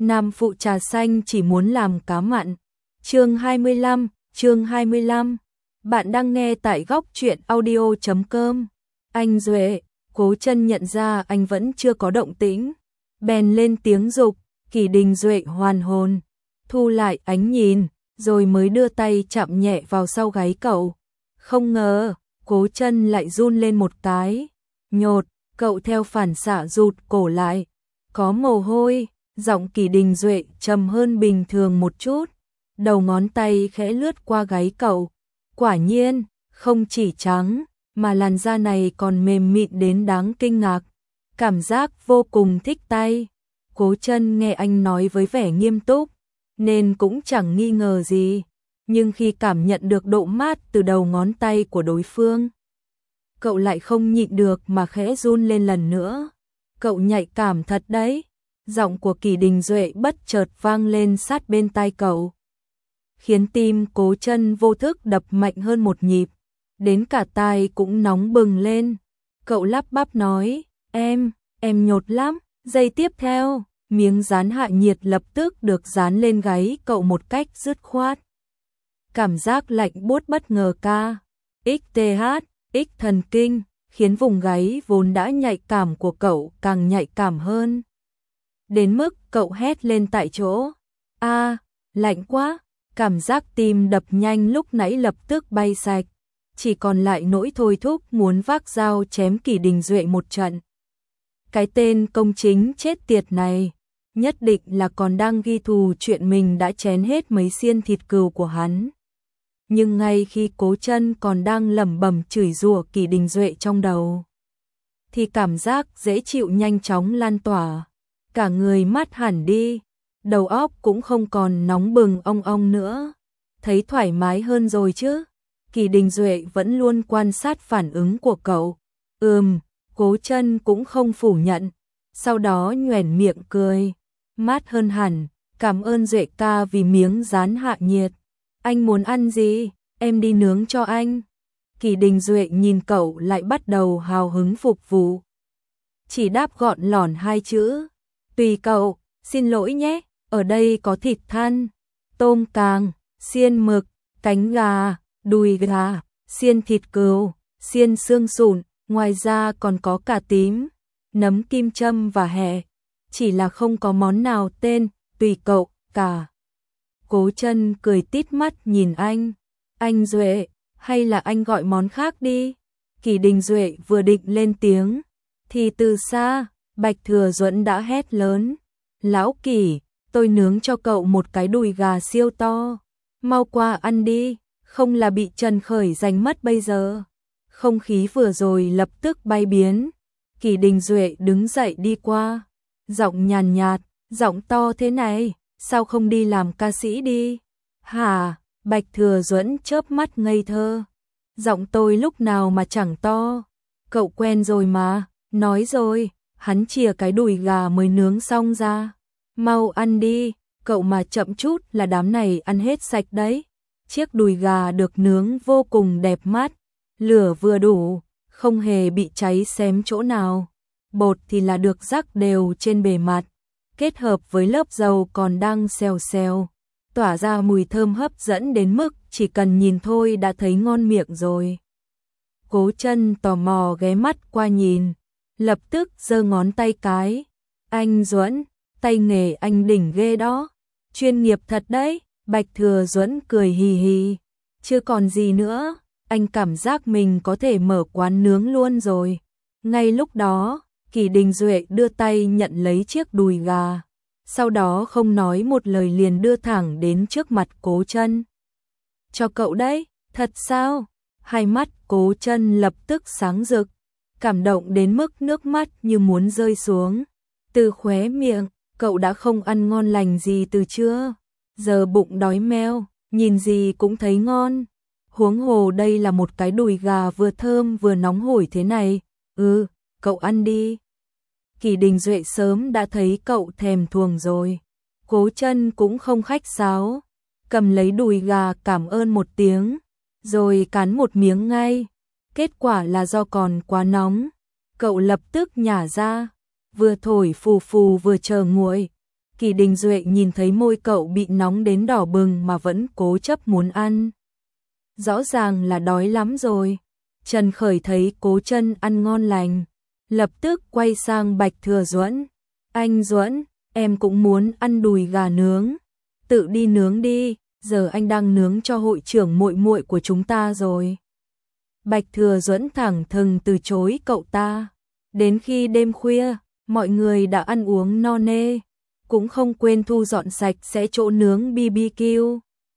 Nam phụ trà xanh chỉ muốn làm cá mặn. Chương 25. Bạn đang nghe tại góc truyện audio.com. Anh Duệ, Cố Chân nhận ra anh vẫn chưa có động tĩnh, bèn lên tiếng dục. Kỷ Đình Duệ hoàn hồn, thu lại ánh nhìn, rồi mới đưa tay chạm nhẹ vào sau gáy cậu. Không ngờ, Cố Chân lại run lên một cái. Nhột, cậu theo phản xạ rụt cổ lại. Có mồ hôi. Giọng Kỷ Đình Duệ trầm hơn bình thường một chút, đầu ngón tay khẽ lướt qua gáy cậu. Quả nhiên, không chỉ trắng, mà làn da này còn mềm mịn đến đáng kinh ngạc. Cảm giác vô cùng thích tay. Cố Chân nghe anh nói với vẻ nghiêm túc, nên cũng chẳng nghi ngờ gì. Nhưng khi cảm nhận được độ mát từ đầu ngón tay của đối phương, cậu lại không nhịn được mà khẽ run lên lần nữa. Cậu nhạy cảm thật đấy. Giọng của Kỷ Đình Duệ bất chợt vang lên sát bên tai cậu, khiến tim Cố Chân vô thức đập mạnh hơn một nhịp, đến cả tai cũng nóng bừng lên. Cậu lắp bắp nói, em nhột lắm. Giây tiếp theo, miếng dán hạ nhiệt lập tức được dán lên gáy cậu một cách dứt khoát. Cảm giác lạnh buốt bất ngờ x thần kinh, khiến vùng gáy vốn đã nhạy cảm của cậu càng nhạy cảm hơn. Đến mức cậu hét lên tại chỗ. Lạnh quá. Cảm giác tim đập nhanh lúc nãy lập tức bay sạch. Chỉ còn lại nỗi thôi thúc muốn vác dao chém Kỷ Đình Duệ một trận. Cái tên công chính chết tiệt này, nhất định là còn đang ghi thù chuyện mình đã chén hết mấy xiên thịt cừu của hắn. Nhưng ngay khi Cố Chân còn đang lẩm bẩm chửi rủa Kỷ Đình Duệ trong đầu, thì cảm giác dễ chịu nhanh chóng lan tỏa. Cả người mát hẳn đi, đầu óc cũng không còn nóng bừng ong ong nữa. Thấy thoải mái hơn rồi chứ? Kỷ Đình Duệ vẫn luôn quan sát phản ứng của cậu. Cố Chân cũng không phủ nhận. Sau đó nhoẻn miệng cười. Mát hơn hẳn, cảm ơn Duệ ca vì miếng dán hạ nhiệt. Anh muốn ăn gì? Em đi nướng cho anh. Kỷ Đình Duệ nhìn cậu lại bắt đầu hào hứng phục vụ. Chỉ đáp gọn lỏn hai chữ. Tùy cậu, xin lỗi nhé, ở đây có thịt than, tôm càng, xiên mực, cánh gà, đùi gà, xiên thịt cừu, xiên xương sụn, ngoài ra còn có cà tím, nấm kim châm và hẹ. Chỉ là không có món nào tên tùy cậu cả. Cố Chân cười tít mắt nhìn anh. Anh Duệ, hay là anh gọi món khác đi. Kỷ Đình Duệ vừa định lên tiếng, thì từ xa Bạch Thừa Duẫn đã hét lớn. Lão Kỷ, tôi nướng cho cậu một cái đùi gà siêu to. Mau qua ăn đi, không là bị Trần Khởi giành mất bây giờ. Không khí vừa rồi lập tức bay biến. Kỷ Đình Duệ đứng dậy đi qua. Giọng nhàn nhạt, giọng to thế này, sao không đi làm ca sĩ đi? Hả? Bạch Thừa Duẫn chớp mắt ngây thơ. Giọng tôi lúc nào mà chẳng to. Cậu quen rồi mà, nói rồi. Hắn chìa cái đùi gà mới nướng xong ra. Mau ăn đi, cậu mà chậm chút là đám này ăn hết sạch đấy. Chiếc đùi gà được nướng vô cùng đẹp mắt, lửa vừa đủ, không hề bị cháy xém chỗ nào. Bột thì là được rắc đều trên bề mặt, kết hợp với lớp dầu còn đang xèo xèo, tỏa ra mùi thơm hấp dẫn đến mức chỉ cần nhìn thôi đã thấy ngon miệng rồi. Cố Chân tò mò ghé mắt qua nhìn, lập tức giơ ngón tay cái. Anh Duẫn, tay nghề anh đỉnh ghê đó, chuyên nghiệp thật đấy. Bạch Thừa Duẫn cười hì hì. Chưa còn gì nữa, anh cảm giác mình có thể mở quán nướng luôn rồi. Ngay lúc đó, Kỷ Đình Duệ đưa tay nhận lấy chiếc đùi gà, sau đó không nói một lời liền đưa thẳng đến trước mặt Cố Chân. Cho cậu đấy, thật sao? Hai mắt Cố Chân lập tức sáng rực, cảm động đến mức nước mắt như muốn rơi xuống. Từ khóe miệng, cậu đã không ăn ngon lành gì từ trưa, giờ bụng đói meo, nhìn gì cũng thấy ngon. Huống hồ đây là một cái đùi gà vừa thơm vừa nóng hổi thế này. Cậu ăn đi. Kỷ Đình Duệ sớm đã thấy cậu thèm thuồng rồi. Cố Chân cũng không khách sáo, cầm lấy đùi gà cảm ơn một tiếng, rồi cắn một miếng ngay. Kết quả là do còn quá nóng, cậu lập tức nhả ra, vừa thổi phù phù vừa chờ nguội. Kỳ Đình Duệ nhìn thấy môi cậu bị nóng đến đỏ bừng mà vẫn cố chấp muốn ăn. Rõ ràng là đói lắm rồi. Trần Khởi thấy Cố Chân ăn ngon lành, lập tức quay sang Bạch Thừa Duẫn. Anh Duẫn, em cũng muốn ăn đùi gà nướng. Tự đi nướng đi, giờ anh đang nướng cho hội trưởng muội muội của chúng ta rồi. Bạch Thừa Duẫn thẳng thừng từ chối cậu ta. Đến khi đêm khuya, mọi người đã ăn uống no nê, cũng không quên thu dọn sạch sẽ chỗ nướng BBQ.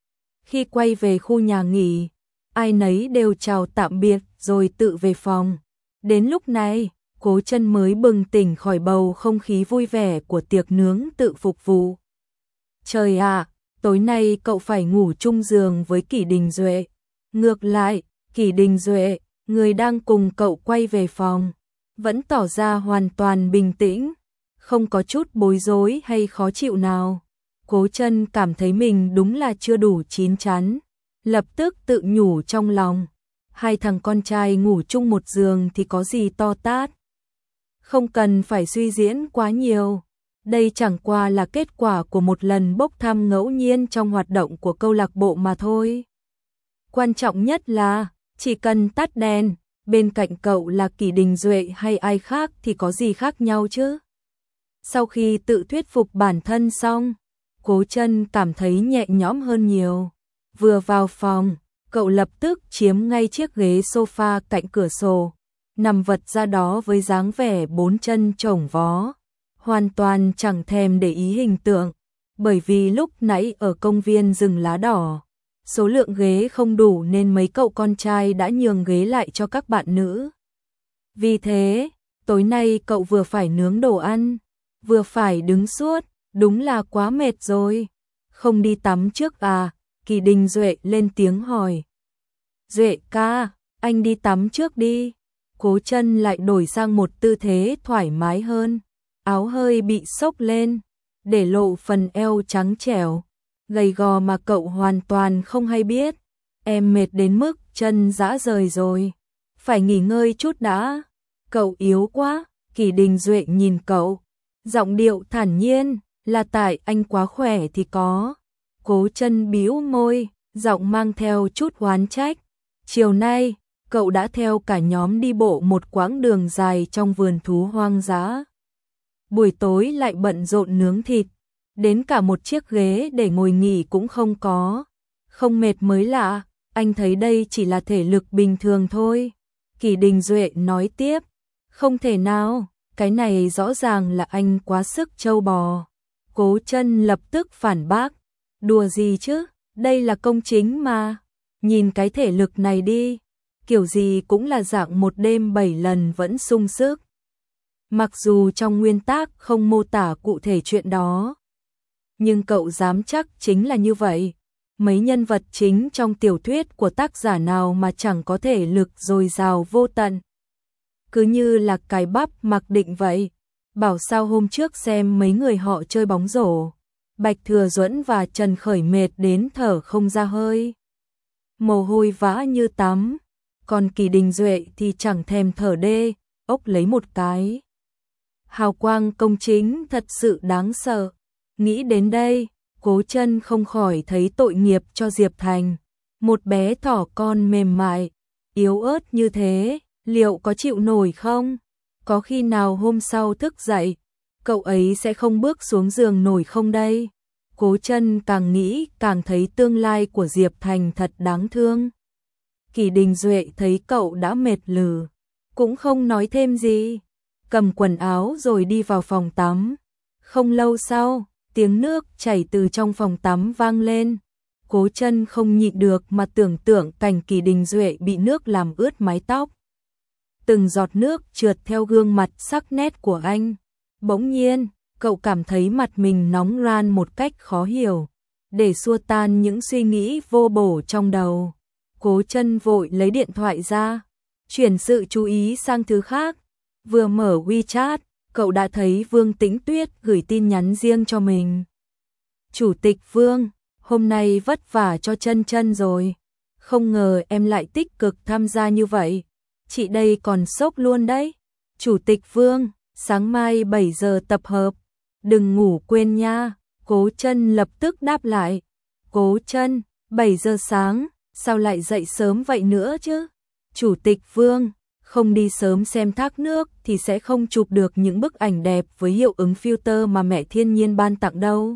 Khi quay về khu nhà nghỉ, ai nấy đều chào tạm biệt rồi tự về phòng. Đến lúc này, Cố Chân mới bừng tỉnh khỏi bầu không khí vui vẻ của tiệc nướng tự phục vụ. Trời ạ, tối nay cậu phải ngủ chung giường với Kỷ Đình Duệ. Ngược lại, Kỷ Đình Duệ, người đang cùng cậu quay về phòng, vẫn tỏ ra hoàn toàn bình tĩnh, không có chút bối rối hay khó chịu nào. Cố Chân cảm thấy mình đúng là chưa đủ chín chắn, lập tức tự nhủ trong lòng, hai thằng con trai ngủ chung một giường thì có gì to tát. Không cần phải suy diễn quá nhiều, đây chẳng qua là kết quả của một lần bốc thăm ngẫu nhiên trong hoạt động của câu lạc bộ mà thôi. Quan trọng nhất là, chỉ cần tắt đèn, bên cạnh cậu là Kỷ Đình Duệ hay ai khác thì có gì khác nhau chứ. Sau khi tự thuyết phục bản thân xong, Cố Chân cảm thấy nhẹ nhõm hơn nhiều. Vừa vào phòng, cậu lập tức chiếm ngay chiếc ghế sofa cạnh cửa sổ, nằm vật ra đó với dáng vẻ bốn chân chổng vó, hoàn toàn chẳng thèm để ý hình tượng, bởi vì lúc nãy ở công viên rừng lá đỏ, số lượng ghế không đủ nên mấy cậu con trai đã nhường ghế lại cho các bạn nữ. Vì thế, tối nay cậu vừa phải nướng đồ ăn, vừa phải đứng suốt, đúng là quá mệt rồi. Không đi tắm trước à? Kỳ Đình Duệ lên tiếng hỏi. Duệ ca, anh đi tắm trước đi. Cố Chân lại đổi sang một tư thế thoải mái hơn, áo hơi bị xốc lên, để lộ phần eo trắng trẻo, gầy gò mà cậu hoàn toàn không hay biết. Em mệt đến mức chân rã rời rồi, phải nghỉ ngơi chút đã. Cậu yếu quá. Kỳ Đình Duệ nhìn cậu, giọng điệu thản nhiên, là tại anh quá khỏe thì có. Cố Chân bĩu môi, giọng mang theo chút oán trách. Chiều nay, cậu đã theo cả nhóm đi bộ một quãng đường dài trong vườn thú hoang dã. Buổi tối lại bận rộn nướng thịt, đến cả một chiếc ghế để ngồi nghỉ cũng không có. Không mệt mới lạ, anh thấy đây chỉ là thể lực bình thường thôi. Kỳ Đình Duệ nói tiếp, không thể nào, cái này rõ ràng là anh quá sức trâu bò. Cố Chân lập tức phản bác, đùa gì chứ, đây là công chính mà. Nhìn cái thể lực này đi, kiểu gì cũng là dạng một đêm 7 lần vẫn sung sức. Mặc dù trong nguyên tắc không mô tả cụ thể chuyện đó, nhưng cậu dám chắc chính là như vậy. Mấy nhân vật chính trong tiểu thuyết của tác giả nào mà chẳng có thể lực dồi dào vô tận. Cứ như là cái bắp mặc định vậy. Bảo sao hôm trước xem mấy người họ chơi bóng rổ, Bạch Thừa Duẫn và Trần Khởi mệt đến thở không ra hơi, mồ hôi vã như tắm. Còn Kỳ Đình Duệ thì chẳng thèm thở đê, ốc lấy một cái. Hào quang công chính thật sự đáng sợ. Nghĩ đến đây, Cố Chân không khỏi thấy tội nghiệp cho Diệp Thành. Một bé thỏ con mềm mại, yếu ớt như thế, liệu có chịu nổi không? Có khi nào hôm sau thức dậy, cậu ấy sẽ không bước xuống giường nổi không đây? Cố Chân càng nghĩ càng thấy tương lai của Diệp Thành thật đáng thương. Kỳ Đình Duệ thấy cậu đã mệt lử, cũng không nói thêm gì, cầm quần áo rồi đi vào phòng tắm. Không lâu sau, tiếng nước chảy từ trong phòng tắm vang lên. Cố Chân không nhịn được mà tưởng tượng cảnh Kỳ Đình Duệ bị nước làm ướt mái tóc. Từng giọt nước trượt theo gương mặt sắc nét của anh. Bỗng nhiên, cậu cảm thấy mặt mình nóng ran một cách khó hiểu. Để xua tan những suy nghĩ vô bổ trong đầu, Cố Chân vội lấy điện thoại ra, chuyển sự chú ý sang thứ khác. Vừa mở WeChat, cậu đã thấy Vương Tĩnh Tuyết gửi tin nhắn riêng cho mình. Chủ tịch Vương, hôm nay vất vả cho Chân Chân rồi. Không ngờ em lại tích cực tham gia như vậy. Chị đây còn sốc luôn đấy. Chủ tịch Vương, sáng mai 7 giờ tập hợp. đừng ngủ quên nha. Cố Chân lập tức đáp lại. Cố Chân, 7 giờ sáng, sao lại dậy sớm vậy nữa chứ? Chủ tịch Vương, không đi sớm xem thác nước thì sẽ không chụp được những bức ảnh đẹp với hiệu ứng filter mà mẹ thiên nhiên ban tặng đâu.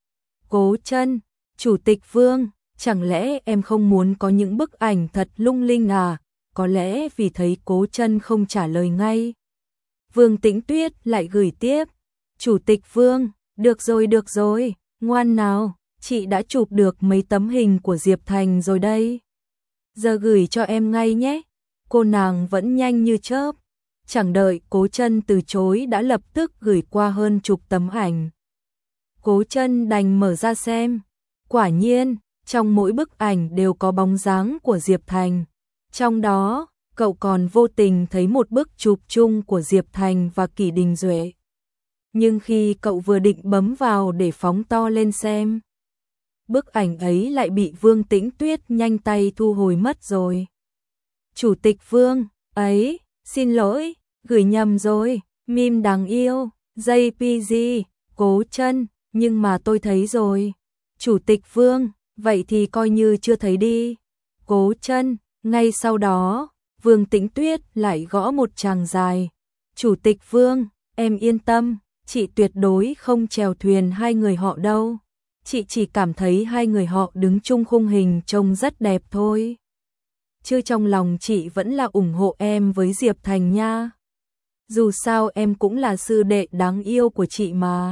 Cố Chân, Chủ tịch Vương, chẳng lẽ em không muốn có những bức ảnh thật lung linh à? Có lẽ vì thấy Cố Chân không trả lời ngay, Vương Tĩnh Tuyết lại gửi tiếp. Chủ tịch Vương, được rồi, ngoan nào, chị đã chụp được mấy tấm hình của Diệp Thành rồi đây. Giờ gửi cho em ngay nhé. Cô nàng vẫn nhanh như chớp, chẳng đợi Cố Chân từ chối đã lập tức gửi qua hơn chục tấm ảnh. Cố Chân đành mở ra xem. Quả nhiên, trong mỗi bức ảnh đều có bóng dáng của Diệp Thành. Trong đó, cậu còn vô tình thấy một bức chụp chung của Diệp Thành và Kỷ Đình Duệ. Nhưng khi cậu vừa định bấm vào để phóng to lên xem, bức ảnh ấy lại bị Vương Tĩnh Tuyết nhanh tay thu hồi mất rồi. Chủ tịch Vương, ấy, xin lỗi, gửi nhầm rồi, meme đáng yêu, JPG, Cố Chân, nhưng mà tôi thấy rồi. Chủ tịch Vương, vậy thì coi như chưa thấy đi. Cố Chân, ngay sau đó, Vương Tĩnh Tuyết lại gõ một tràng dài. Chủ tịch Vương, em yên tâm, chị tuyệt đối không chèo thuyền hai người họ đâu. Chị chỉ cảm thấy hai người họ đứng chung khung hình trông rất đẹp thôi. Chứ trong lòng chị vẫn là ủng hộ em với Diệp Thành nha. Dù sao em cũng là sư đệ đáng yêu của chị mà.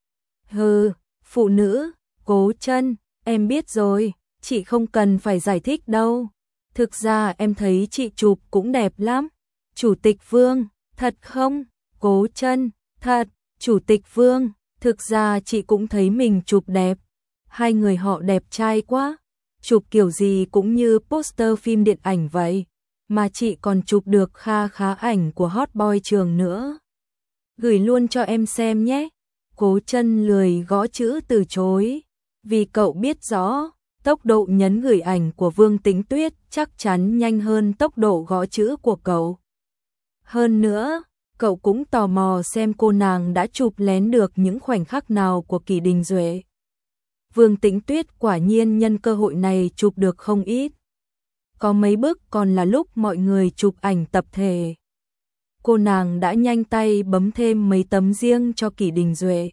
Hừ, phụ nữ, Cố Chân, em biết rồi, chị không cần phải giải thích đâu. Thực ra em thấy chị chụp cũng đẹp lắm. Chủ tịch Vương, thật không? Cố Chân, thật. Chủ tịch Vương, thực ra chị cũng thấy mình chụp đẹp. Hai người họ đẹp trai quá. Chụp kiểu gì cũng như poster phim điện ảnh vậy. Mà chị còn chụp được khá ảnh của hot boy trường nữa. Gửi luôn cho em xem nhé. Cố Chân lười gõ chữ từ chối. Vì cậu biết rõ, tốc độ nhấn gửi ảnh của Vương Tĩnh Tuyết chắc chắn nhanh hơn tốc độ gõ chữ của cậu. Hơn nữa, cậu cũng tò mò xem cô nàng đã chụp lén được những khoảnh khắc nào của Kỷ Đình Duệ. Vương Tĩnh Tuyết quả nhiên nhân cơ hội này chụp được không ít. Có mấy bức còn là lúc mọi người chụp ảnh tập thể. Cô nàng đã nhanh tay bấm thêm mấy tấm riêng cho Kỷ Đình Duệ.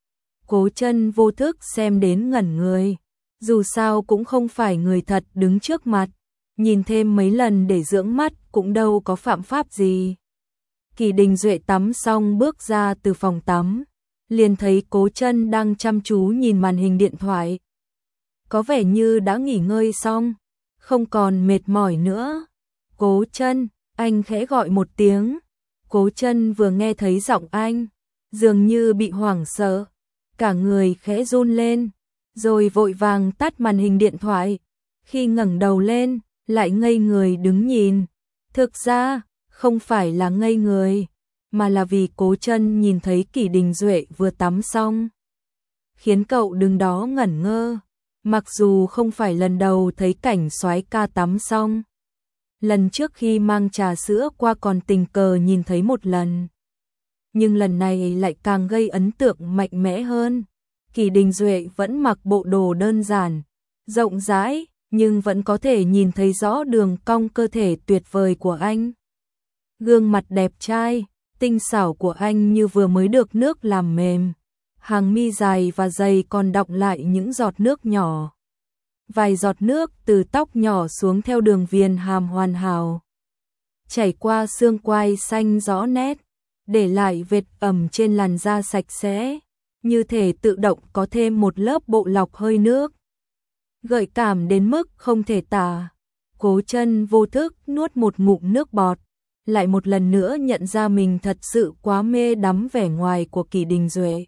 Cố Chân vô thức xem đến ngẩn người. Dù sao cũng không phải người thật đứng trước mặt. Nhìn thêm mấy lần để dưỡng mắt cũng đâu có phạm pháp gì. Kỷ Đình Duệ tắm xong bước ra từ phòng tắm, liền thấy Cố Chân đang chăm chú nhìn màn hình điện thoại. Có vẻ như đã nghỉ ngơi xong, không còn mệt mỏi nữa. Cố Chân, anh khẽ gọi một tiếng. Cố Chân vừa nghe thấy giọng anh, dường như bị hoảng sợ, cả người khẽ run lên, rồi vội vàng tắt màn hình điện thoại. Khi ngẩng đầu lên, lại ngây người đứng nhìn. Thực ra, không phải là ngây người, mà là vì Cố Chân nhìn thấy Kỷ Đình Duệ vừa tắm xong, khiến cậu đứng đó ngẩn ngơ. Mặc dù không phải lần đầu thấy cảnh soái ca tắm xong, lần trước khi mang trà sữa qua còn tình cờ nhìn thấy một lần, nhưng lần này lại càng gây ấn tượng mạnh mẽ hơn. Kỷ Đình Duệ vẫn mặc bộ đồ đơn giản, rộng rãi, nhưng vẫn có thể nhìn thấy rõ đường cong cơ thể tuyệt vời của anh. Gương mặt đẹp trai, tinh xảo của anh như vừa mới được nước làm mềm. Hàng mi dài và dày còn đọng lại những giọt nước nhỏ. Vài giọt nước từ tóc nhỏ xuống theo đường viền hàm hoàn hảo, chảy qua xương quai xanh rõ nét, để lại vệt ẩm trên làn da sạch sẽ, như thể tự động có thêm một lớp bộ lọc hơi nước. Gợi cảm đến mức không thể tả. Cố Chân vô thức nuốt một ngụm nước bọt, lại một lần nữa nhận ra mình thật sự quá mê đắm vẻ ngoài của Kỷ Đình Duệ.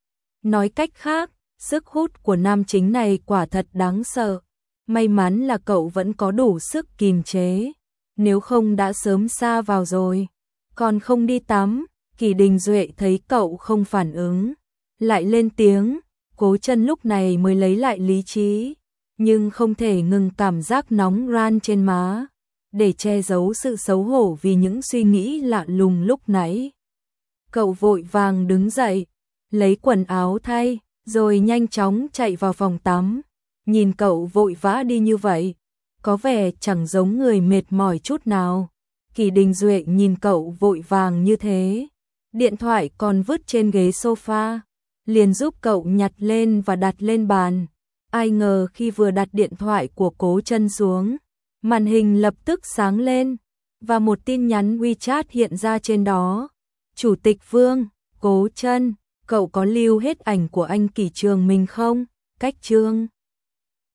Nói cách khác, sức hút của nam chính này quả thật đáng sợ. May mắn là cậu vẫn có đủ sức kìm chế, nếu không đã sớm sa vào rồi. Còn không đi tắm. Kỷ Đình Duệ thấy cậu không phản ứng, lại lên tiếng. Cố Chân lúc này mới lấy lại lý trí, nhưng không thể ngừng cảm giác nóng ran trên má, để che giấu sự xấu hổ vì những suy nghĩ lạ lùng lúc nãy. Cậu vội vàng đứng dậy, lấy quần áo thay, rồi nhanh chóng chạy vào phòng tắm. Nhìn cậu vội vã đi như vậy, có vẻ chẳng giống người mệt mỏi chút nào. Kỳ Đình Duệ nhìn cậu vội vàng như thế, điện thoại còn vứt trên ghế sofa, liền giúp cậu nhặt lên và đặt lên bàn. Ai ngờ khi vừa đặt điện thoại của Cố Chân xuống, màn hình lập tức sáng lên và một tin nhắn WeChat hiện ra trên đó. Chủ tịch Vương, Cố Chân, cậu có lưu hết ảnh của anh Kỷ Trường mình không? Cách Trương